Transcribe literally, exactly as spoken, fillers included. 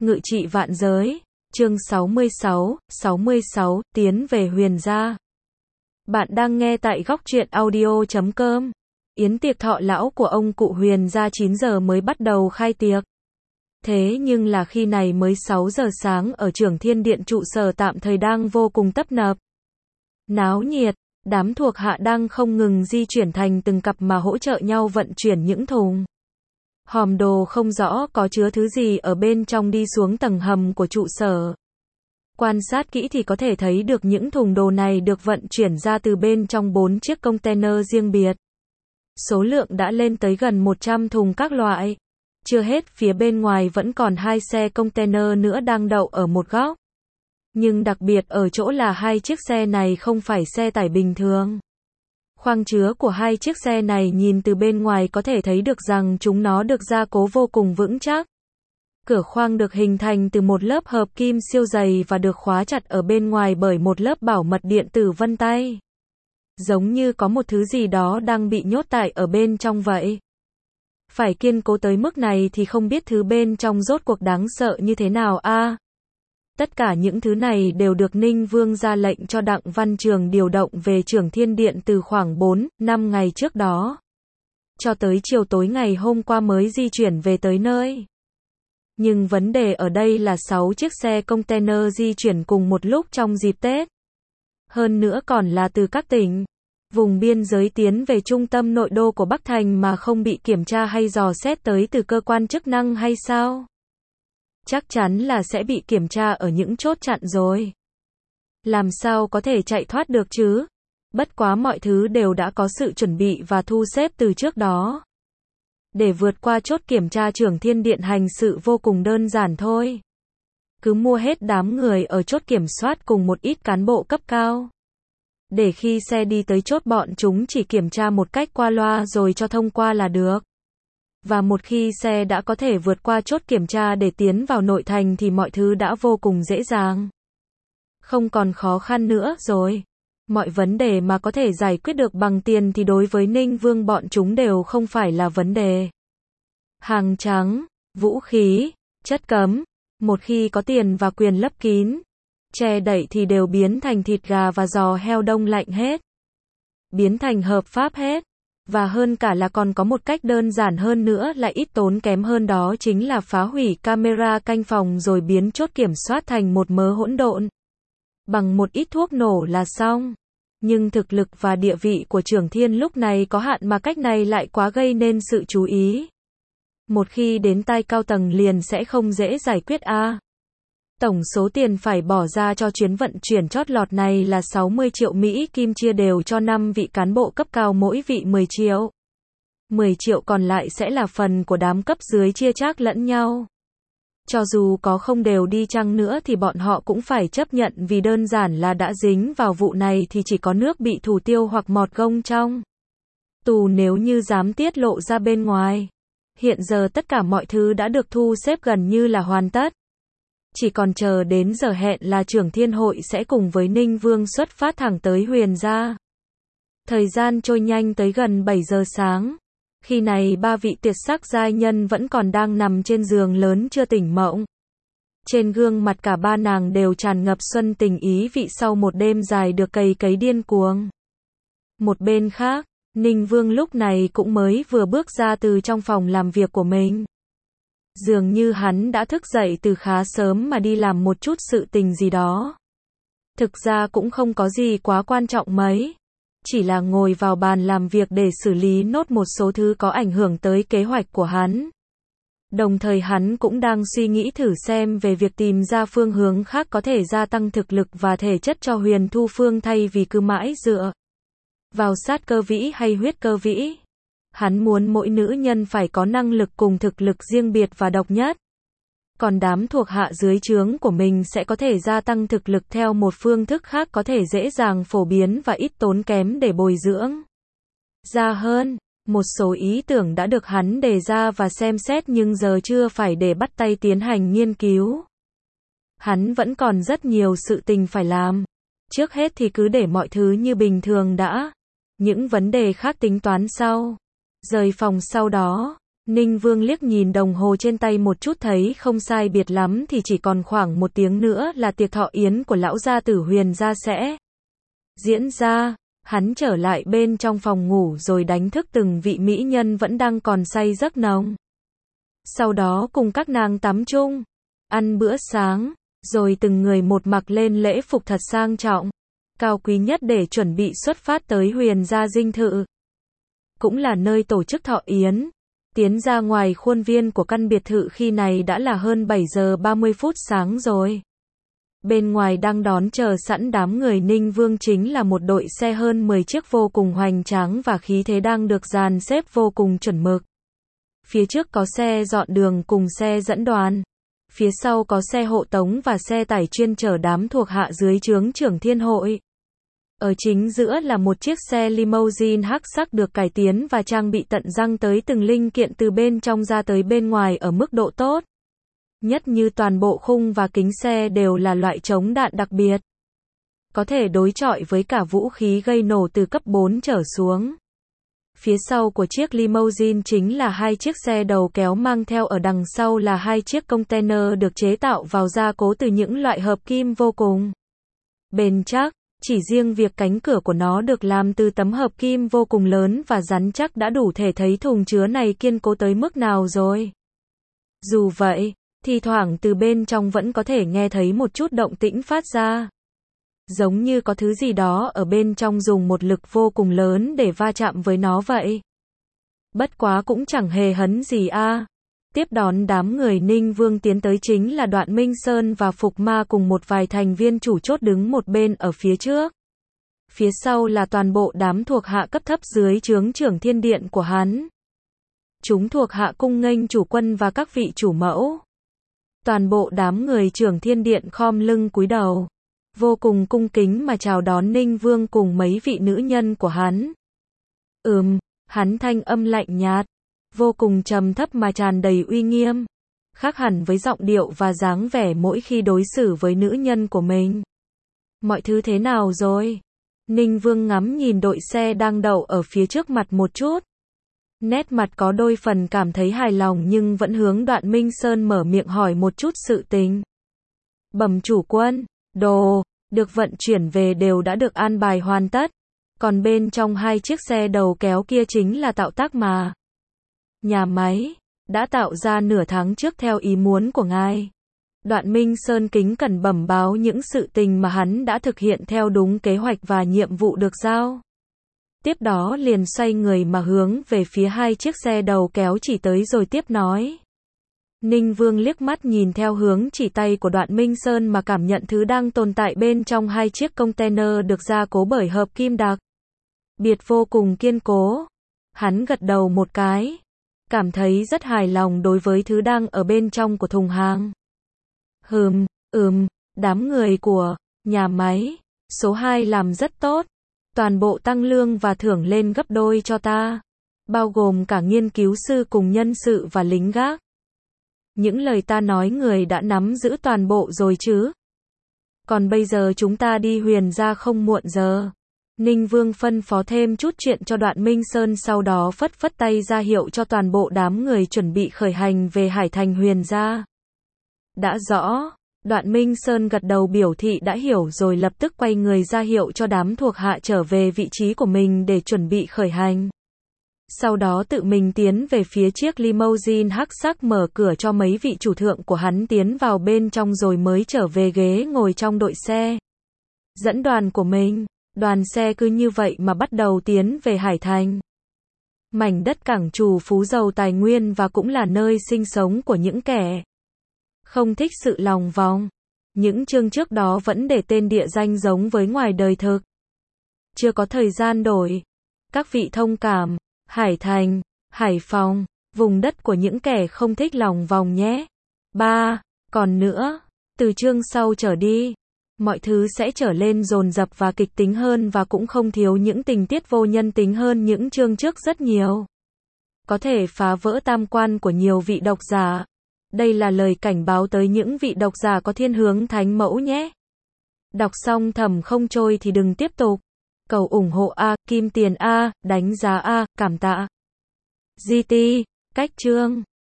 Ngự trị vạn giới, chương sáu mươi sáu, sáu mươi sáu, tiến về huyền gia. Bạn đang nghe tại góc truyện audio chấm com. Yến tiệc thọ lão của ông cụ huyền gia chín giờ mới bắt đầu khai tiệc. Thế nhưng là khi này mới sáu giờ sáng ở Trưởng Thiên Điện trụ sở tạm thời đang vô cùng tấp nập. Náo nhiệt, đám thuộc hạ đang không ngừng di chuyển thành từng cặp mà hỗ trợ nhau vận chuyển những thùng hòm đồ không rõ có chứa thứ gì ở bên trong đi xuống tầng hầm của trụ sở. Quan sát kỹ thì có thể thấy được những thùng đồ này được vận chuyển ra từ bên trong bốn chiếc container riêng biệt. Số lượng đã lên tới gần một trăm thùng các loại. Chưa hết, phía bên ngoài vẫn còn hai xe container nữa đang đậu ở một góc. Nhưng đặc biệt ở chỗ là hai chiếc xe này không phải xe tải bình thường. Khoang chứa của hai chiếc xe này nhìn từ bên ngoài có thể thấy được rằng chúng nó được gia cố vô cùng vững chắc. Cửa khoang được hình thành từ một lớp hợp kim siêu dày và được khóa chặt ở bên ngoài bởi một lớp bảo mật điện tử vân tay. Giống như có một thứ gì đó đang bị nhốt tại ở bên trong vậy. Phải kiên cố tới mức này thì không biết thứ bên trong rốt cuộc đáng sợ như thế nào a. À, tất cả những thứ này đều được Ninh Vương ra lệnh cho Đặng Văn Trường điều động về Trưởng Thiên Điện từ khoảng bốn, năm ngày trước đó. Cho tới chiều tối ngày hôm qua mới di chuyển về tới nơi. Nhưng vấn đề ở đây là sáu chiếc xe container di chuyển cùng một lúc trong dịp Tết. Hơn nữa còn là từ các tỉnh, vùng biên giới tiến về trung tâm nội đô của Bắc Thành mà không bị kiểm tra hay dò xét tới từ cơ quan chức năng hay sao? Chắc chắn là sẽ bị kiểm tra ở những chốt chặn rồi. Làm sao có thể chạy thoát được chứ? Bất quá mọi thứ đều đã có sự chuẩn bị và thu xếp từ trước đó. Để vượt qua chốt kiểm tra, Trưởng Thiên Điện hành sự vô cùng đơn giản thôi. Cứ mua hết đám người ở chốt kiểm soát cùng một ít cán bộ cấp cao. Để khi xe đi tới chốt bọn chúng chỉ kiểm tra một cách qua loa rồi cho thông qua là được. Và một khi xe đã có thể vượt qua chốt kiểm tra để tiến vào nội thành thì mọi thứ đã vô cùng dễ dàng. Không còn khó khăn nữa rồi. Mọi vấn đề mà có thể giải quyết được bằng tiền thì đối với Ninh Vương bọn chúng đều không phải là vấn đề. Hàng trắng, vũ khí, chất cấm, một khi có tiền và quyền lấp kín, che đậy thì đều biến thành thịt gà và giò heo đông lạnh hết. Biến thành hợp pháp hết. Và hơn cả là còn có một cách đơn giản hơn nữa là ít tốn kém hơn, đó chính là phá hủy camera canh phòng rồi biến chốt kiểm soát thành một mớ hỗn độn. Bằng một ít thuốc nổ là xong. Nhưng thực lực và địa vị của Trưởng Thiên lúc này có hạn mà cách này lại quá gây nên sự chú ý. Một khi đến tay cao tầng liền sẽ không dễ giải quyết a. À, tổng số tiền phải bỏ ra cho chuyến vận chuyển chót lọt này là sáu mươi triệu Mỹ Kim, chia đều cho năm vị cán bộ cấp cao mỗi vị mười triệu. mười triệu còn lại sẽ là phần của đám cấp dưới chia chác lẫn nhau. Cho dù có không đều đi chăng nữa thì bọn họ cũng phải chấp nhận, vì đơn giản là đã dính vào vụ này thì chỉ có nước bị thủ tiêu hoặc mọt gông trong tù nếu như dám tiết lộ ra bên ngoài. Hiện giờ tất cả mọi thứ đã được thu xếp gần như là hoàn tất. Chỉ còn chờ đến giờ hẹn là Trưởng Thiên hội sẽ cùng với Ninh Vương xuất phát thẳng tới huyền gia. Thời gian trôi nhanh tới gần bảy giờ sáng. Khi này ba vị tuyệt sắc giai nhân vẫn còn đang nằm trên giường lớn chưa tỉnh mộng. Trên gương mặt cả ba nàng đều tràn ngập xuân tình ý vị sau một đêm dài được cày cấy điên cuồng. Một bên khác, Ninh Vương lúc này cũng mới vừa bước ra từ trong phòng làm việc của mình. Dường như hắn đã thức dậy từ khá sớm mà đi làm một chút sự tình gì đó. Thực ra cũng không có gì quá quan trọng mấy. Chỉ là ngồi vào bàn làm việc để xử lý nốt một số thứ có ảnh hưởng tới kế hoạch của hắn. Đồng thời hắn cũng đang suy nghĩ thử xem về việc tìm ra phương hướng khác có thể gia tăng thực lực và thể chất cho Huyền Thu Phương thay vì cứ mãi dựa vào sát cơ vĩ hay huyết cơ vĩ. Hắn muốn mỗi nữ nhân phải có năng lực cùng thực lực riêng biệt và độc nhất. Còn đám thuộc hạ dưới trướng của mình sẽ có thể gia tăng thực lực theo một phương thức khác có thể dễ dàng phổ biến và ít tốn kém để bồi dưỡng ra hơn. Một số ý tưởng đã được hắn đề ra và xem xét nhưng giờ chưa phải để bắt tay tiến hành nghiên cứu. Hắn vẫn còn rất nhiều sự tình phải làm. Trước hết thì cứ để mọi thứ như bình thường đã. Những vấn đề khác tính toán sau. Rời phòng sau đó, Ninh Vương liếc nhìn đồng hồ trên tay một chút thấy không sai biệt lắm thì chỉ còn khoảng một tiếng nữa là tiệc thọ yến của lão gia tử Huyền gia sẽ diễn ra. Hắn trở lại bên trong phòng ngủ rồi đánh thức từng vị mỹ nhân vẫn đang còn say giấc nồng. Sau đó cùng các nàng tắm chung, ăn bữa sáng, rồi từng người một mặc lên lễ phục thật sang trọng, cao quý nhất để chuẩn bị xuất phát tới Huyền gia dinh thự. Cũng là nơi tổ chức thọ yến. Tiến ra ngoài khuôn viên của căn biệt thự khi này đã là hơn bảy giờ ba mươi phút sáng rồi. Bên ngoài đang đón chờ sẵn đám người Ninh Vương chính là một đội xe hơn mười chiếc vô cùng hoành tráng và khí thế đang được dàn xếp vô cùng chuẩn mực. Phía trước có xe dọn đường cùng xe dẫn đoàn. Phía sau có xe hộ tống và xe tải chuyên chở đám thuộc hạ dưới trướng trưởng thiên hội. Ở chính giữa là một chiếc xe limousine hắc sắc được cải tiến và trang bị tận răng tới từng linh kiện từ bên trong ra tới bên ngoài ở mức độ tốt. Nhất như toàn bộ khung và kính xe đều là loại chống đạn đặc biệt. Có thể đối chọi với cả vũ khí gây nổ từ cấp bốn trở xuống. Phía sau của chiếc limousine chính là hai chiếc xe đầu kéo mang theo ở đằng sau là hai chiếc container được chế tạo vào gia cố từ những loại hợp kim vô cùng bền chắc. Chỉ riêng việc cánh cửa của nó được làm từ tấm hợp kim vô cùng lớn và rắn chắc đã đủ thể thấy thùng chứa này kiên cố tới mức nào rồi. Dù vậy, thi thoảng từ bên trong vẫn có thể nghe thấy một chút động tĩnh phát ra. Giống như có thứ gì đó ở bên trong dùng một lực vô cùng lớn để va chạm với nó vậy. Bất quá cũng chẳng hề hấn gì a. Tiếp đón đám người Ninh Vương tiến tới chính là Đoạn Minh Sơn và Phục Ma cùng một vài thành viên chủ chốt đứng một bên ở phía trước. Phía sau là toàn bộ đám thuộc hạ cấp thấp dưới trướng trưởng thiên điện của hắn. Chúng thuộc hạ cung nghênh chủ quân và các vị chủ mẫu. Toàn bộ đám người trưởng thiên điện khom lưng cúi đầu, vô cùng cung kính mà chào đón Ninh Vương cùng mấy vị nữ nhân của hắn. Ừm, hắn thanh âm lạnh nhạt, vô cùng trầm thấp mà tràn đầy uy nghiêm, khác hẳn với giọng điệu và dáng vẻ mỗi khi đối xử với nữ nhân của mình. Mọi thứ thế nào rồi? Ninh Vương ngắm nhìn đội xe đang đậu ở phía trước mặt một chút. Nét mặt có đôi phần cảm thấy hài lòng nhưng vẫn hướng Đoạn Minh Sơn mở miệng hỏi một chút sự tình. Bẩm chủ quân, đồ được vận chuyển về đều đã được an bài hoàn tất. Còn bên trong hai chiếc xe đầu kéo kia chính là tạo tác mà nhà máy đã tạo ra nửa tháng trước theo ý muốn của ngài. Đoạn Minh Sơn kính cẩn bẩm báo những sự tình mà hắn đã thực hiện theo đúng kế hoạch và nhiệm vụ được giao. Tiếp đó liền xoay người mà hướng về phía hai chiếc xe đầu kéo chỉ tới rồi tiếp nói. Ninh Vương liếc mắt nhìn theo hướng chỉ tay của Đoạn Minh Sơn mà cảm nhận thứ đang tồn tại bên trong hai chiếc container được gia cố bởi hợp kim đặc biệt vô cùng kiên cố. Hắn gật đầu một cái, cảm thấy rất hài lòng đối với thứ đang ở bên trong của thùng hàng. Hừm, ừm, đám người của nhà máy số hai làm rất tốt. Toàn bộ tăng lương và thưởng lên gấp đôi cho ta, bao gồm cả nghiên cứu sư cùng nhân sự và lính gác. Những lời ta nói người đã nắm giữ toàn bộ rồi chứ. Còn bây giờ chúng ta đi Huyền gia không muộn giờ. Ninh Vương phân phó thêm chút chuyện cho Đoạn Minh Sơn, sau đó phất phất tay ra hiệu cho toàn bộ đám người chuẩn bị khởi hành về Hải Thành Huyền gia. Đã rõ. Đoạn Minh Sơn gật đầu biểu thị đã hiểu rồi lập tức quay người ra hiệu cho đám thuộc hạ trở về vị trí của mình để chuẩn bị khởi hành. Sau đó tự mình tiến về phía chiếc limousine hắc sắc, mở cửa cho mấy vị chủ thượng của hắn tiến vào bên trong rồi mới trở về ghế ngồi trong đội xe dẫn đoàn của mình. Đoàn xe cứ như vậy mà bắt đầu tiến về Hải Thành. Mảnh đất cảng trù phú giàu tài nguyên và cũng là nơi sinh sống của những kẻ không thích sự lòng vòng. Những chương trước đó vẫn để tên địa danh giống với ngoài đời thực. Chưa có thời gian đổi. Các vị thông cảm. Hải Thành, Hải Phòng, vùng đất của những kẻ không thích lòng vòng nhé. ba. Còn nữa, từ chương sau trở đi, mọi thứ sẽ trở lên dồn dập và kịch tính hơn và cũng không thiếu những tình tiết vô nhân tính hơn những chương trước rất nhiều. Có thể phá vỡ tam quan của nhiều vị độc giả. Đây là lời cảnh báo tới những vị độc giả có thiên hướng thánh mẫu nhé. Đọc xong thầm không trôi thì đừng tiếp tục. Cầu ủng hộ A, kim tiền A, đánh giá A, cảm tạ. giê tê, Cách chương